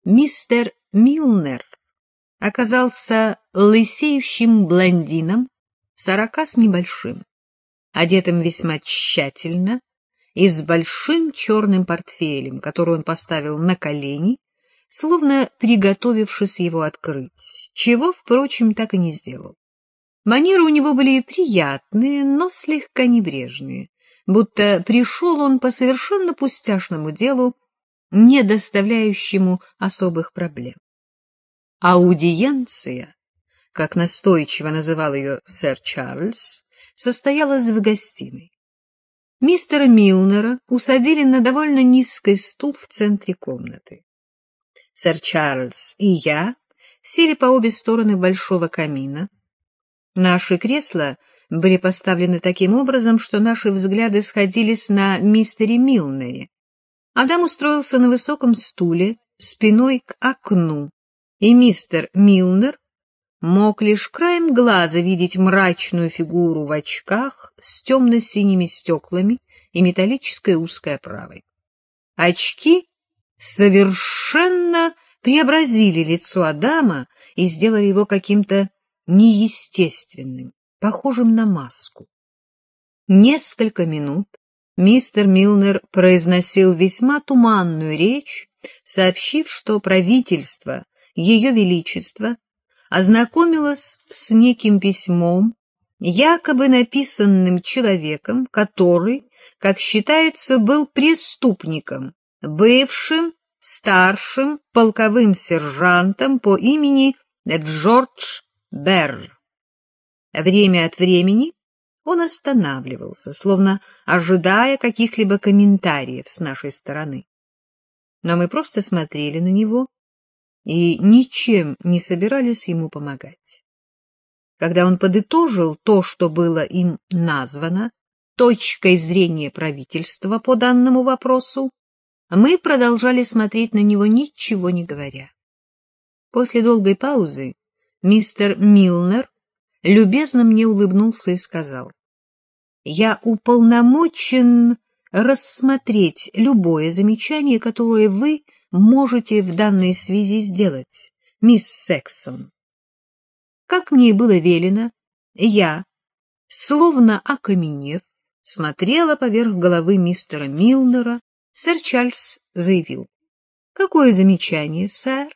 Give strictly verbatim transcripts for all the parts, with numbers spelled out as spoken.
Мистер Милнер оказался лысеющим блондином, сорока с небольшим, одетым весьма тщательно и с большим черным портфелем, который он поставил на колени, словно приготовившись его открыть, чего, впрочем, так и не сделал. Манеры у него были приятные, но слегка небрежные, будто пришел он по совершенно пустяшному делу, не доставляющему особых проблем. Аудиенция, как настойчиво называл ее сэр Чарльз, состоялась в гостиной. Мистера Милнера усадили на довольно низкий стул в центре комнаты. Сэр Чарльз и я сели по обе стороны большого камина. Наши кресла были поставлены таким образом, что наши взгляды сходились на мистере Милнере. Адам устроился на высоком стуле, спиной к окну, и мистер Милнер мог лишь краем глаза видеть мрачную фигуру в очках с темно-синими стеклами и металлической узкой оправой. Очки совершенно преобразили лицо Адама и сделали его каким-то неестественным, похожим на маску. Несколько минут мистер Милнер произносил весьма туманную речь, сообщив, что правительство Ее Величества ознакомилось с неким письмом, якобы написанным человеком, который, как считается, был преступником, бывшим старшим полковым сержантом по имени Джордж Берр. Время от времени он останавливался, словно ожидая каких-либо комментариев с нашей стороны. Но мы просто смотрели на него и ничем не собирались ему помогать. Когда он подытожил то, что было им названо точкой зрения правительства по данному вопросу, мы продолжали смотреть на него, ничего не говоря. После долгой паузы мистер Милнер любезно мне улыбнулся и сказал: «Я уполномочен рассмотреть любое замечание, которое вы можете в данной связи сделать, мисс Сексон». Как мне и было велено, я, словно окаменев, смотрела поверх головы мистера Милнера. Сэр Чарльз заявил: «Какое замечание, сэр?»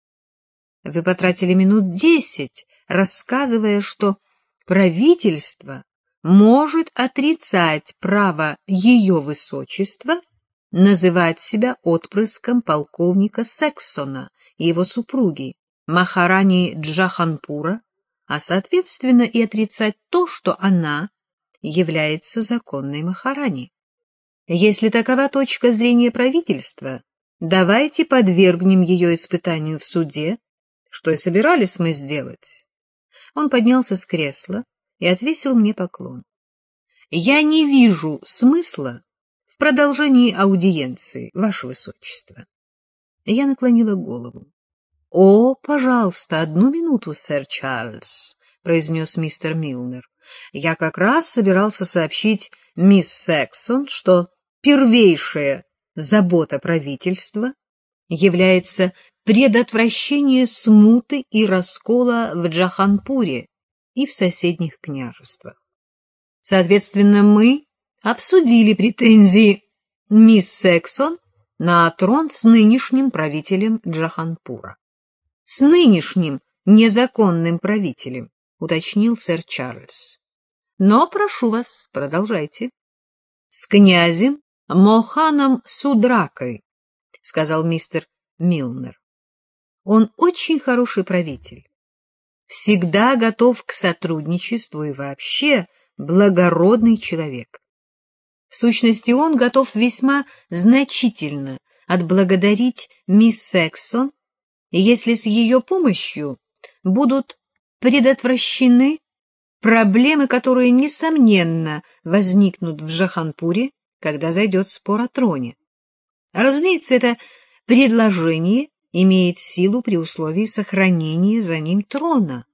Вы потратили минут десять, рассказывая, что правительство может отрицать право ее высочества называть себя отпрыском полковника Сексона и его супруги, Махарани Джаханпура, а, соответственно, и отрицать то, что она является законной Махарани. Если такова точка зрения правительства, давайте подвергнем ее испытанию в суде, что и собирались мы сделать. Он поднялся с кресла и отвесил мне поклон. Я не вижу смысла в продолжении аудиенции, ваше высочество. Я наклонила голову. — О, пожалуйста, одну минуту, сэр Чарльз, — произнес мистер Милнер. Я как раз собирался сообщить мисс Сексон, что первейшая забота правительства является предотвращение смуты и раскола в Джаханпуре и в соседних княжествах. Соответственно, мы обсудили претензии мисс Сексон на трон с нынешним правителем Джаханпура. — С нынешним незаконным правителем, — уточнил сэр Чарльз. — Но, прошу вас, продолжайте. — С князем Моханом Судракой, — сказал мистер Милнер. — Он очень хороший правитель, всегда готов к сотрудничеству и вообще благородный человек. В сущности, он готов весьма значительно отблагодарить мисс Сексон, если с ее помощью будут предотвращены проблемы, которые, несомненно, возникнут в Джаханпуре, когда зайдет спор о троне. Разумеется, это предложение имеет силу при условии сохранения за ним трона.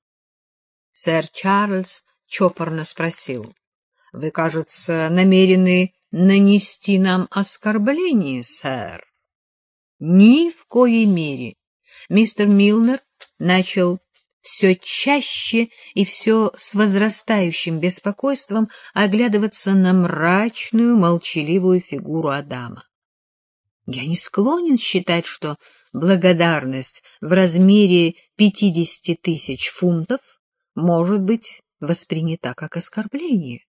Сэр Чарльз чопорно спросил: — Вы, кажется, намерены нанести нам оскорбление, сэр? — Ни в коей мере, мистер Милнер начал все чаще и все с возрастающим беспокойством оглядываться на мрачную, молчаливую фигуру Адама. Я не склонен считать, что благодарность в размере пятидесяти тысяч фунтов может быть воспринята как оскорбление.